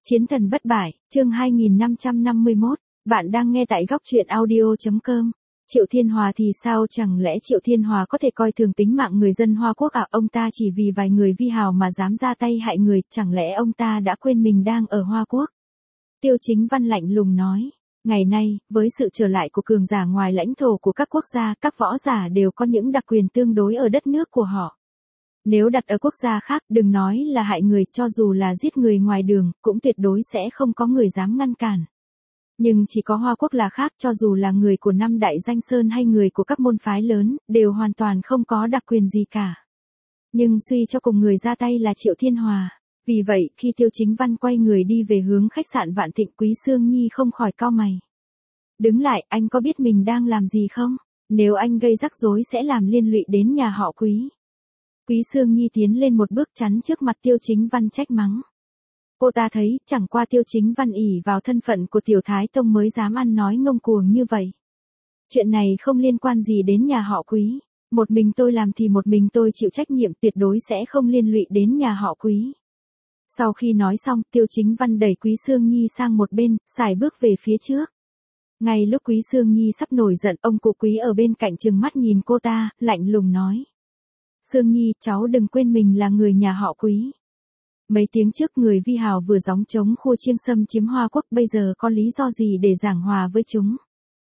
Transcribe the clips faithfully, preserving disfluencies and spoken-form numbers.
Chiến thần bất bại, chương hai nghìn năm trăm năm mươi mốt, bạn đang nghe tại góc truyện audio.com. Triệu Thiên Hòa thì sao, chẳng lẽ Triệu Thiên Hòa có thể coi thường tính mạng người dân Hoa Quốc à? Ông ta chỉ vì vài người vi hào mà dám ra tay hại người, chẳng lẽ ông ta đã quên mình đang ở Hoa Quốc? Tiêu Chính Văn lạnh lùng nói. Ngày nay, với sự trở lại của cường giả ngoài lãnh thổ của các quốc gia, các võ giả đều có những đặc quyền tương đối ở đất nước của họ. Nếu đặt ở quốc gia khác, đừng nói là hại người, cho dù là giết người ngoài đường, cũng tuyệt đối sẽ không có người dám ngăn cản. Nhưng chỉ có Hoa Quốc là khác, cho dù là người của năm đại danh sơn hay người của các môn phái lớn, đều hoàn toàn không có đặc quyền gì cả. Nhưng suy cho cùng người ra tay là Triệu Thiên Hòa. Vì vậy, khi Tiêu Chính Văn quay người đi về hướng khách sạn Vạn Thịnh, Quý Sương Nhi không khỏi cau mày. Đứng lại, anh có biết mình đang làm gì không? Nếu anh gây rắc rối sẽ làm liên lụy đến nhà họ Quý. Quý Sương Nhi tiến lên một bước chắn trước mặt Tiêu Chính Văn trách mắng. Cô ta thấy, chẳng qua Tiêu Chính Văn ỷ vào thân phận của Tiểu Thái Tông mới dám ăn nói ngông cuồng như vậy. Chuyện này không liên quan gì đến nhà họ Quý. Một mình tôi làm thì một mình tôi chịu trách nhiệm, tuyệt đối sẽ không liên lụy đến nhà họ Quý. Sau khi nói xong, Tiêu Chính Văn đẩy Quý Sương Nhi sang một bên, sải bước về phía trước. Ngay lúc Quý Sương Nhi sắp nổi giận, ông cụ Quý ở bên cạnh trừng mắt nhìn cô ta, lạnh lùng nói. Sương Nhi, cháu đừng quên mình là người nhà họ Quý. Mấy tiếng trước người vi hào vừa gióng trống khua chiêng xâm chiếm Hoa Quốc, bây giờ có lý do gì để giảng hòa với chúng?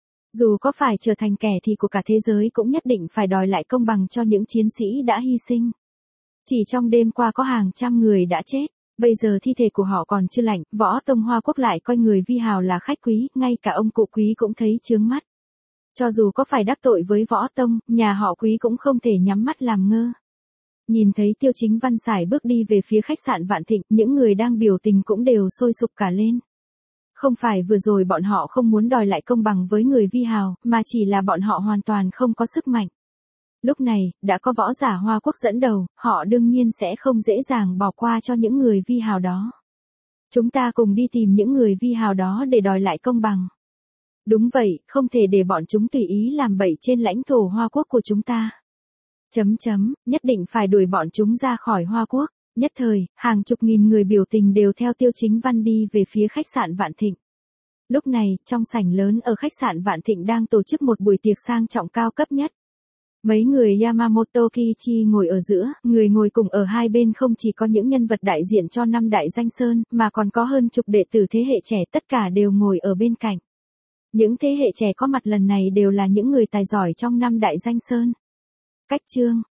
Dù có phải trở thành kẻ thù của cả thế giới cũng nhất định phải đòi lại công bằng cho những chiến sĩ đã hy sinh. Chỉ trong đêm qua có hàng trăm người đã chết, bây giờ thi thể của họ còn chưa lạnh, võ tông Hoa Quốc lại coi người vi hào là khách quý, ngay cả ông cụ Quý cũng thấy chướng mắt. Cho dù có phải đắc tội với võ tông, nhà họ Quý cũng không thể nhắm mắt làm ngơ. Nhìn thấy Tiêu Chính Văn sải bước đi về phía khách sạn Vạn Thịnh, những người đang biểu tình cũng đều sôi sục cả lên. Không phải vừa rồi bọn họ không muốn đòi lại công bằng với người vi hào, mà chỉ là bọn họ hoàn toàn không có sức mạnh. Lúc này, đã có võ giả Hoa Quốc dẫn đầu, họ đương nhiên sẽ không dễ dàng bỏ qua cho những người vi hào đó. Chúng ta cùng đi tìm những người vi hào đó để đòi lại công bằng. Đúng vậy, không thể để bọn chúng tùy ý làm bậy trên lãnh thổ Hoa Quốc của chúng ta. Chấm chấm, nhất định phải đuổi bọn chúng ra khỏi Hoa Quốc. Nhất thời, hàng chục nghìn người biểu tình đều theo Tiêu Chính Văn đi về phía khách sạn Vạn Thịnh. Lúc này, trong sảnh lớn ở khách sạn Vạn Thịnh đang tổ chức một buổi tiệc sang trọng cao cấp nhất. Mấy người Yamamoto Kiichi ngồi ở giữa, người ngồi cùng ở hai bên không chỉ có những nhân vật đại diện cho năm đại danh sơn, mà còn có hơn chục đệ tử thế hệ trẻ, tất cả đều ngồi ở bên cạnh. Những thế hệ trẻ có mặt lần này đều là những người tài giỏi trong năm đại danh sơn. Cách chương,